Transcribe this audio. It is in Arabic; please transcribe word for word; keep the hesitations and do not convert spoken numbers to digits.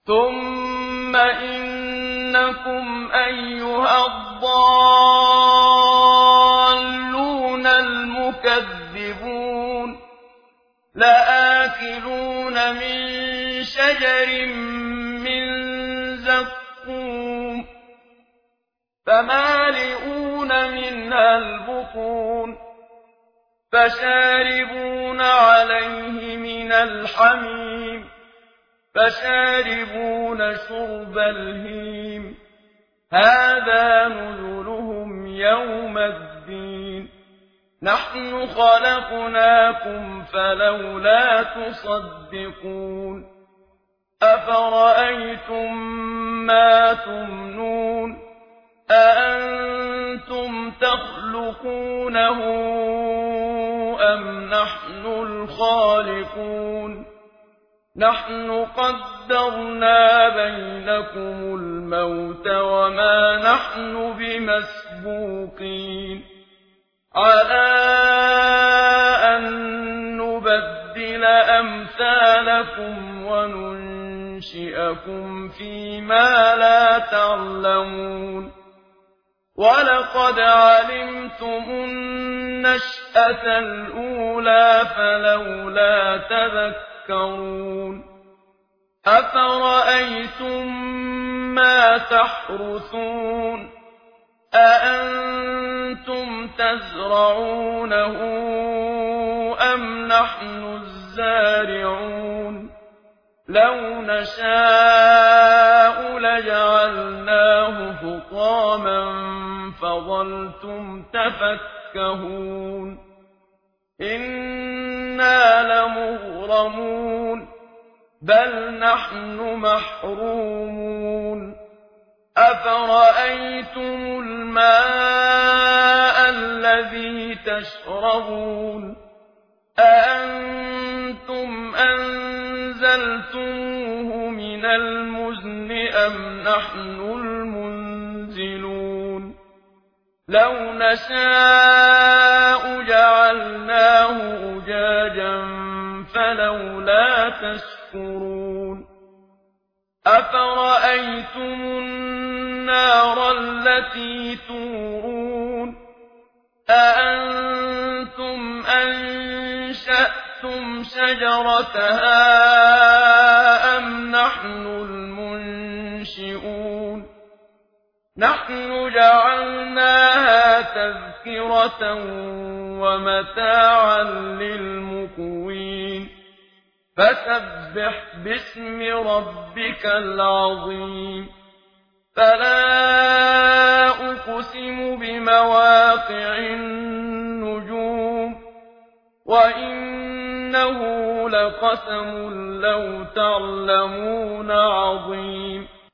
ثم إنكم أيها الضالون المكذبون لآكلون من شجر من زقوم فمالئون منها البطون فشاربون عليه من الحميم فشاربون شرب الهيم هذا نزلهم يوم الدين نحن خلقناكم فلولا تصدقون أفرأيتم ما تمنون أأنتم تخلقونه أم نحن الخالقون نحن قدرنا بينكم الموت وما نحن بمسبوقين على أن نبدل أمثالكم وننشئكم فيما لا تعلمون ولقد علمتم النشأة الأولى فلولا تذكرون أفرأيتم ما تحرثون أأنتم تزرعونه أم نحن الزارعون لو نشاء لجعلناه حطاما فظلتم تفكهون إنا لمغرمون بل نحن محرومون أفرأيتم الماء الذي تشربون أأنتم أنزلتموه من المزن أم نحن المنزلون لو نشاء جعلناه أجاجا فلولا تشكرون أفرأيتم النار التي تورون أأنتم أنشأتم شجرتها أم نحن المنشئون نحن جعلناها تذكرة ومتاعا للمقوين فسبح باسم ربك العظيم فلا أقسم بمواقع النجوم وإنه لقسم لو تعلمون عظيم